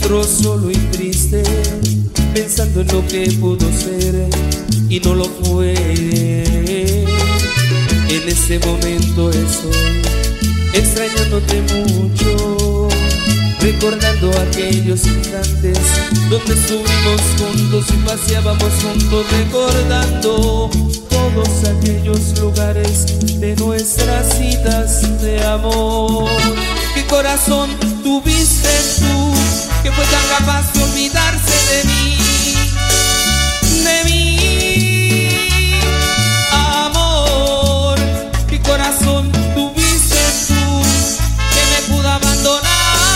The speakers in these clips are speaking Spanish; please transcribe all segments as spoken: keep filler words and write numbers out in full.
encuentro solo y triste, pensando en lo que pudo ser y no lo fue. En este momento estoy extrañándote mucho, recordando aquellos instantes donde estuvimos juntos y paseábamos juntos, recordando todos aquellos lugares de nuestras citas de amor. ¿Qué corazón tuviste tú que fue tan capaz de olvidarse de mí? De mí, amor. ¿Qué corazón tuviste tú que me pudo abandonar?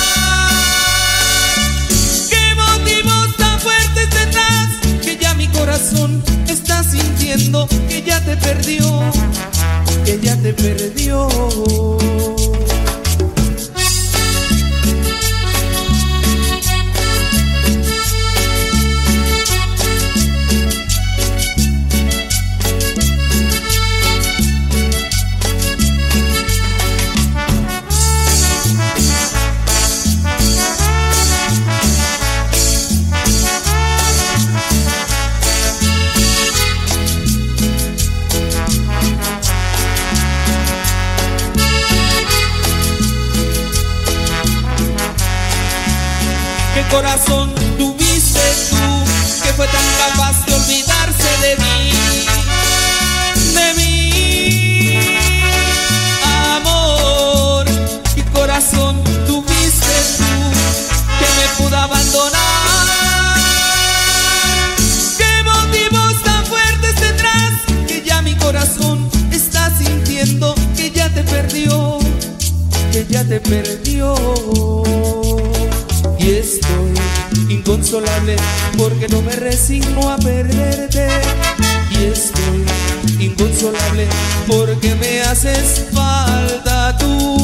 ¿Qué motivos tan fuertes tendrás que ya mi corazón está sintiendo que ya te perdió, que ya te perdió? ¿Qué corazón tuviste tú que fue tan capaz de olvidarse de mí? De mí, amor. ¿Qué corazón tuviste tú que me pudo abandonar? ¿Qué motivos tan fuertes tendrás que ya mi corazón está sintiendo que ya te perdió, que ya te perdió? Y estoy inconsolable porque no me resigno a perderte. Y estoy inconsolable porque me haces falta tú.